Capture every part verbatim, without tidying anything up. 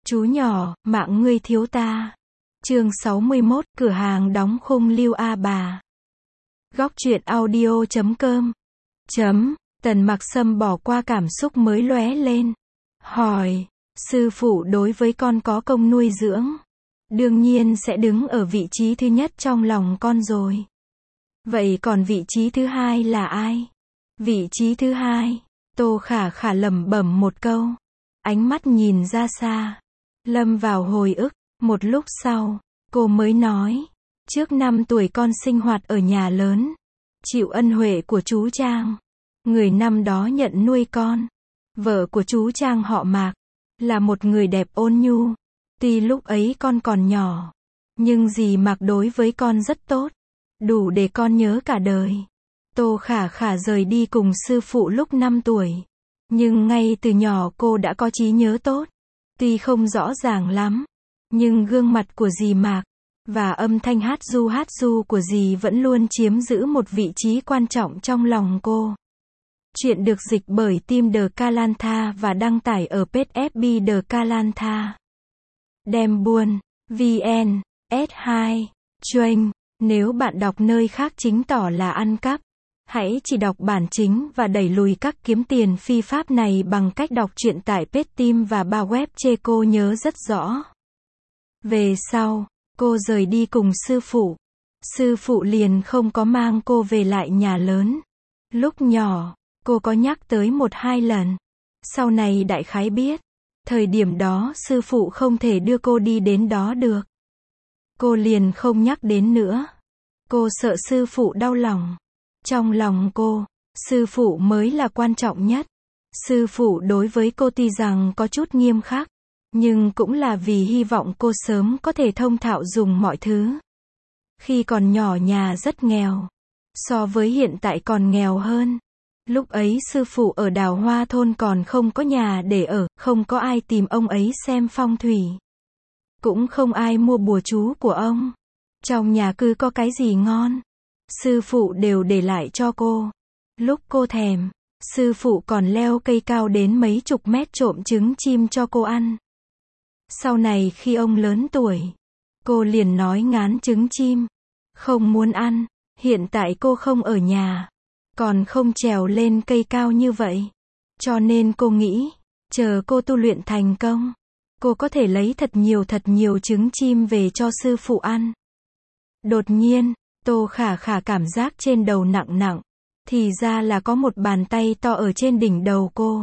Chú nhỏ, mạng ngươi thiếu ta. Chương sáu mươi mốt, cửa hàng đóng khung Lưu A Bà. Góc truyện audio chấm com. Chấm, Tần Mặc Sâm bỏ qua cảm xúc mới lóe lên. Hỏi, sư phụ đối với con có công nuôi dưỡng. Đương nhiên sẽ đứng ở vị trí thứ nhất trong lòng con rồi. Vậy còn vị trí thứ hai là ai? Vị trí thứ hai, Tô Khả Khả lẩm bẩm một câu. Ánh mắt nhìn ra xa. Lâm vào hồi ức, một lúc sau, cô mới nói. Trước năm tuổi con sinh hoạt ở nhà lớn. Chịu ân huệ của chú Trang. Người năm đó nhận nuôi con. Vợ của chú Trang họ Mạc. Là một người đẹp ôn nhu. Tuy lúc ấy con còn nhỏ. Nhưng dì Mạc đối với con rất tốt. Đủ để con nhớ cả đời. Tô Khả Khả rời đi cùng sư phụ lúc năm tuổi. Nhưng ngay từ nhỏ cô đã có trí nhớ tốt. Tuy không rõ ràng lắm. Nhưng gương mặt của dì Mạc. Và âm thanh hát ru hát ru của dì vẫn luôn chiếm giữ một vị trí quan trọng trong lòng cô. Chuyện được dịch bởi Team The Kalantha và đăng tải ở page ép bê The Kalantha. Đem buôn, vê en, ét hai, Train. Nếu bạn đọc nơi khác chính tỏ là ăn cắp. Hãy chỉ đọc bản chính và đẩy lùi các kiếm tiền phi pháp này bằng cách đọc truyện tại page Team và ba web chê cô nhớ rất rõ. Về sau, cô rời đi cùng sư phụ. Sư phụ liền không có mang cô về lại nhà lớn. Lúc nhỏ, cô có nhắc tới một hai lần. Sau này đại khái biết. Thời điểm đó sư phụ không thể đưa cô đi đến đó được. Cô liền không nhắc đến nữa. Cô sợ sư phụ đau lòng. Trong lòng cô, sư phụ mới là quan trọng nhất. Sư phụ đối với cô tuy rằng có chút nghiêm khắc. Nhưng cũng là vì hy vọng cô sớm có thể thông thạo dùng mọi thứ. Khi còn nhỏ nhà rất nghèo. So với hiện tại còn nghèo hơn. Lúc ấy sư phụ ở Đào Hoa thôn còn không có nhà để ở, không có ai tìm ông ấy xem phong thủy. Cũng không ai mua bùa chú của ông. Trong nhà cứ có cái gì ngon, sư phụ đều để lại cho cô. Lúc cô thèm, sư phụ còn leo cây cao đến mấy chục mét trộm trứng chim cho cô ăn. Sau này khi ông lớn tuổi, cô liền nói ngán trứng chim, không muốn ăn. Hiện tại cô không ở nhà, còn không trèo lên cây cao như vậy. Cho nên cô nghĩ, chờ cô tu luyện thành công, cô có thể lấy thật nhiều thật nhiều trứng chim về cho sư phụ ăn. Đột nhiên, Tô Khả Khả cảm giác trên đầu nặng nặng. Thì ra là có một bàn tay to ở trên đỉnh đầu cô.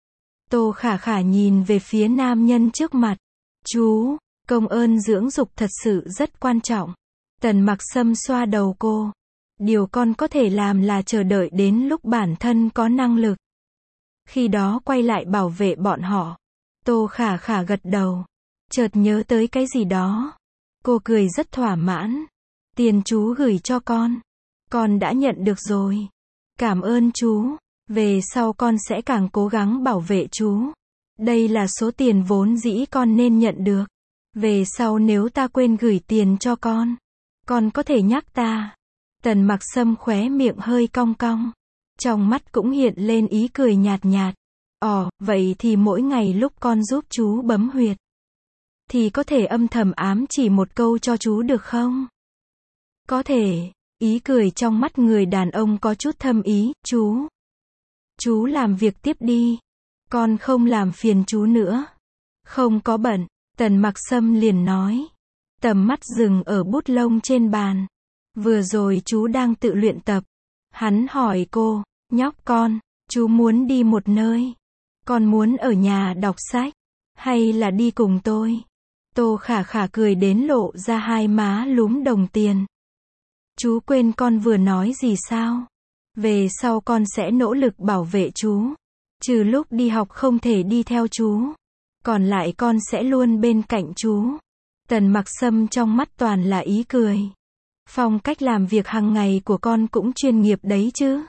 Tô Khả Khả nhìn về phía nam nhân trước mặt. Chú, công ơn dưỡng dục thật sự rất quan trọng. Tần Mặc Sâm xoa đầu cô. Điều con có thể làm là chờ đợi đến lúc bản thân có năng lực. Khi đó quay lại bảo vệ bọn họ. Tô Khả Khả gật đầu. Chợt nhớ tới cái gì đó. Cô cười rất thỏa mãn. Tiền chú gửi cho con. Con đã nhận được rồi. Cảm ơn chú. Về sau con sẽ càng cố gắng bảo vệ chú. Đây là số tiền vốn dĩ con nên nhận được. Về sau nếu ta quên gửi tiền cho con, con có thể nhắc ta. Tần Mặc Sâm khóe miệng hơi cong cong. Trong mắt cũng hiện lên ý cười nhạt nhạt. Ồ, vậy thì mỗi ngày lúc con giúp chú bấm huyệt, thì có thể âm thầm ám chỉ một câu cho chú được không? Có thể. Ý cười trong mắt người đàn ông có chút thâm ý. Chú. Chú làm việc tiếp đi. Con không làm phiền chú nữa. Không có bận. Tần Mặc Sâm liền nói. Tầm mắt dừng ở bút lông trên bàn. Vừa rồi chú đang tự luyện tập. Hắn hỏi cô. Nhóc con, chú muốn đi một nơi. Con muốn ở nhà đọc sách. Hay là đi cùng tôi? Tô Khả Khả cười đến lộ ra hai má lúm đồng tiền. Chú quên con vừa nói gì sao? Về sau con sẽ nỗ lực bảo vệ chú. Trừ lúc đi học không thể đi theo chú. Còn lại con sẽ luôn bên cạnh chú. Tần Mặc Sâm trong mắt toàn là ý cười. Phong cách làm việc hàng ngày của con cũng chuyên nghiệp đấy chứ.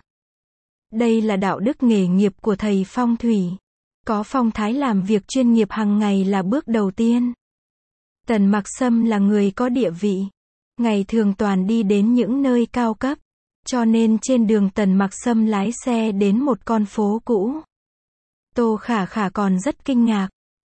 Đây là đạo đức nghề nghiệp của thầy phong thủy. Có phong thái làm việc chuyên nghiệp hàng ngày là bước đầu tiên. Tần Mặc Sâm là người có địa vị. Ngày thường toàn đi đến những nơi cao cấp. Cho nên trên đường Tần Mặc Sâm lái xe đến một con phố cũ. Tô Khả Khả còn rất kinh ngạc.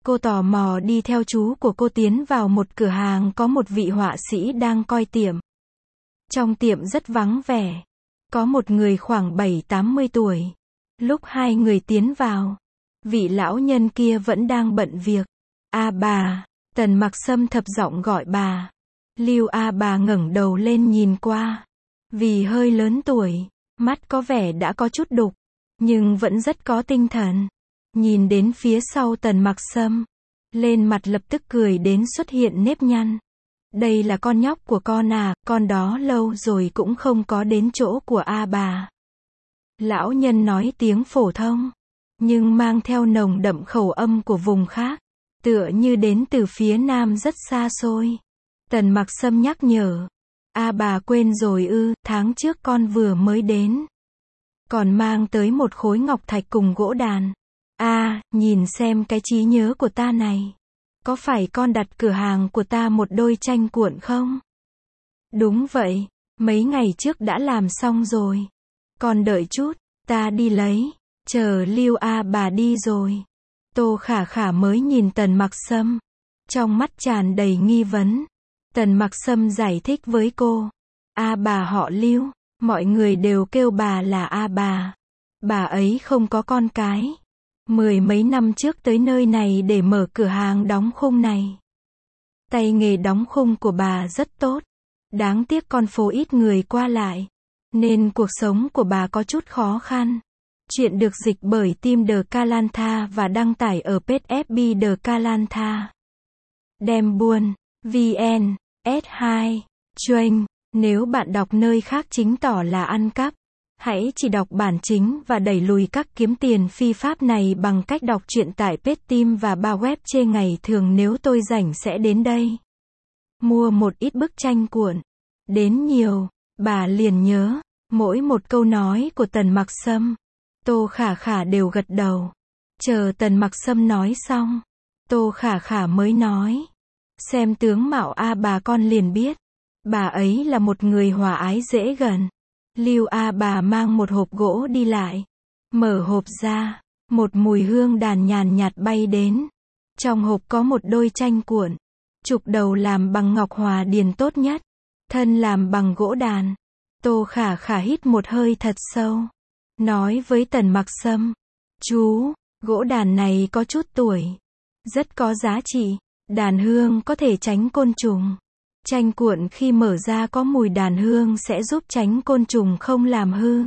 Cô tò mò đi theo chú của cô tiến vào một cửa hàng có một vị họa sĩ đang coi tiệm. Trong tiệm rất vắng vẻ. Có một người khoảng bảy tám mươi tuổi. Lúc hai người tiến vào, vị lão nhân kia vẫn đang bận việc. A bà, Tần Mặc Sâm thấp giọng gọi bà. Lưu A bà ngẩng đầu lên nhìn qua. Vì hơi lớn tuổi, mắt có vẻ đã có chút đục, nhưng vẫn rất có tinh thần. Nhìn đến phía sau Tần Mặc Sâm, lên mặt lập tức cười đến xuất hiện nếp nhăn. Đây là con nhóc của con à, con đó lâu rồi cũng không có đến chỗ của A bà. Lão nhân nói tiếng phổ thông, nhưng mang theo nồng đậm khẩu âm của vùng khác, tựa như đến từ phía nam rất xa xôi. Tần Mặc Sâm nhắc nhở. A bà quên rồi ư, tháng trước con vừa mới đến. Còn mang tới một khối ngọc thạch cùng gỗ đàn. A, nhìn xem cái trí nhớ của ta này. Có phải con đặt cửa hàng của ta một đôi tranh cuộn không? Đúng vậy, mấy ngày trước đã làm xong rồi. Con đợi chút, ta đi lấy. Chờ Lưu A bà đi rồi. Tô Khả Khả mới nhìn Tần Mặc Sâm. Trong mắt tràn đầy nghi vấn. Tần Mặc Sâm giải thích với cô. A bà họ Lưu, mọi người đều kêu bà là A bà. Bà ấy không có con cái. Mười mấy năm trước tới nơi này để mở cửa hàng đóng khung này. Tay nghề đóng khung của bà rất tốt. Đáng tiếc con phố ít người qua lại, nên cuộc sống của bà có chút khó khăn. Chuyện được dịch bởi Team The Kalantha và đăng tải ở page ép bê The Kalantha. Đem buôn, vê en, ét hai, Train. Nếu bạn đọc nơi khác chứng tỏ là ăn cắp. Hãy chỉ đọc bản chính và đẩy lùi các kiếm tiền phi pháp này bằng cách đọc truyện tại page Team và ba web trên ngày thường. Nếu tôi rảnh sẽ đến đây mua một ít bức tranh cuộn. Đến nhiều, bà liền nhớ mỗi một câu nói của Tần Mặc Sâm. Tô Khả Khả đều gật đầu. Chờ Tần Mặc Sâm nói xong, Tô Khả Khả mới nói. Xem tướng mạo A bà con liền biết. Bà ấy là một người hòa ái dễ gần. Lưu A bà mang một hộp gỗ đi lại. Mở hộp ra, một mùi hương đàn nhàn nhạt bay đến. Trong hộp có một đôi tranh cuộn. Trục đầu làm bằng ngọc hòa điền tốt nhất. Thân làm bằng gỗ đàn. Tô Khả Khả hít một hơi thật sâu. Nói với Tần Mặc Sâm. Chú, gỗ đàn này có chút tuổi. Rất có giá trị. Đàn hương có thể tránh côn trùng. Tranh cuộn khi mở ra có mùi đàn hương sẽ giúp tránh côn trùng không làm hư.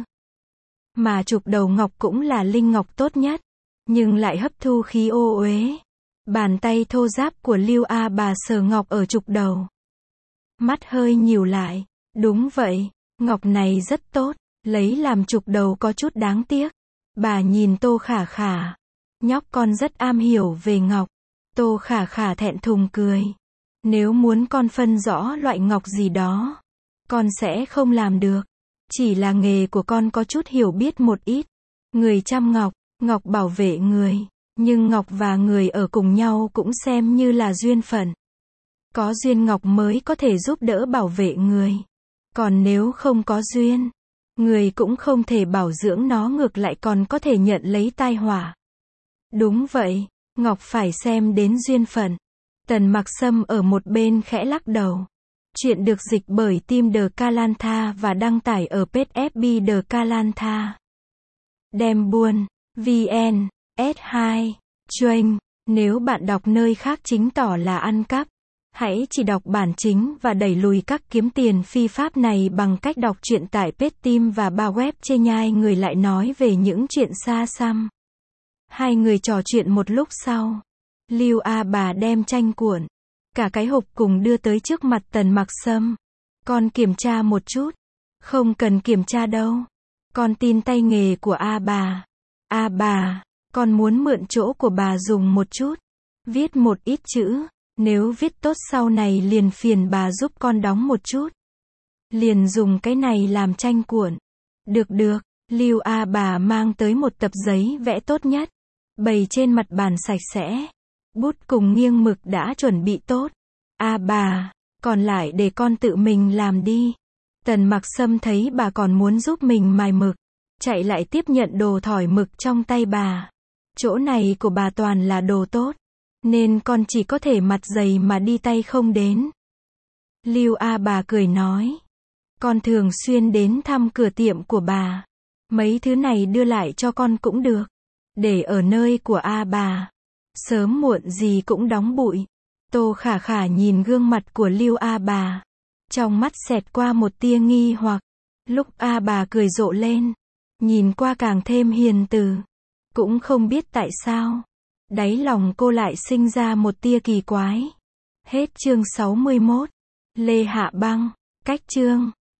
Mà trục đầu ngọc cũng là linh ngọc tốt nhất, nhưng lại hấp thu khí ô uế. Bàn tay thô ráp của Lưu A bà sờ ngọc ở trục đầu. Mắt hơi nhíu lại. Đúng vậy, ngọc này rất tốt, lấy làm trục đầu có chút đáng tiếc. Bà nhìn Tô Khả Khả. Nhóc con rất am hiểu về ngọc. Tô Khả Khả thẹn thùng cười. Nếu muốn con phân rõ loại ngọc gì đó, con sẽ không làm được. Chỉ là nghề của con có chút hiểu biết một ít. Người chăm ngọc, ngọc bảo vệ người. Nhưng ngọc và người ở cùng nhau cũng xem như là duyên phận. Có duyên ngọc mới có thể giúp đỡ bảo vệ người. Còn nếu không có duyên, người cũng không thể bảo dưỡng nó, ngược lại còn có thể nhận lấy tai họa. Đúng vậy, ngọc phải xem đến duyên phận. Tần Mặc Sâm ở một bên khẽ lắc đầu. Chuyện được dịch bởi Team The Kalantha và đăng tải ở page ép bê The Kalantha. Đem buôn, vê en, ét hai, Train. Nếu bạn đọc nơi khác chứng tỏ là ăn cắp. Hãy chỉ đọc bản chính và đẩy lùi các kiếm tiền phi pháp này bằng cách đọc truyện tại page Team và ba web trên. Nhai người lại nói về những chuyện xa xăm. Hai người trò chuyện một lúc sau. Lưu A bà đem tranh cuộn, cả cái hộp cùng đưa tới trước mặt Tần Mặc Sâm. Con kiểm tra một chút. Không cần kiểm tra đâu. Con tin tay nghề của A bà. A bà, con muốn mượn chỗ của bà dùng một chút. Viết một ít chữ. Nếu viết tốt sau này liền phiền bà giúp con đóng một chút. Liền dùng cái này làm tranh cuộn. Được được, Lưu A bà mang tới một tập giấy vẽ tốt nhất. Bày trên mặt bàn sạch sẽ. Bút cùng nghiêng mực đã chuẩn bị tốt. A bà, còn lại để con tự mình làm đi. Tần Mặc Sâm thấy bà còn muốn giúp mình mài mực, chạy lại tiếp nhận đồ thỏi mực trong tay bà. Chỗ này của bà toàn là đồ tốt. nên con chỉ có thể mặt dày mà đi tay không đến. Lưu A Bà cười nói. Con thường xuyên đến thăm cửa tiệm của bà. Mấy thứ này đưa lại cho con cũng được. Để ở nơi của A Bà. Sớm muộn gì cũng đóng bụi. Tô Khả Khả nhìn gương mặt của Lưu A Bà. Trong mắt xẹt qua một tia nghi hoặc. Lúc A Bà cười rộ lên. Nhìn qua càng thêm hiền từ. Cũng không biết tại sao. Đáy lòng cô lại sinh ra một tia kỳ quái. Hết chương sáu mươi mốt. Lê Hạ Băng. Cách chương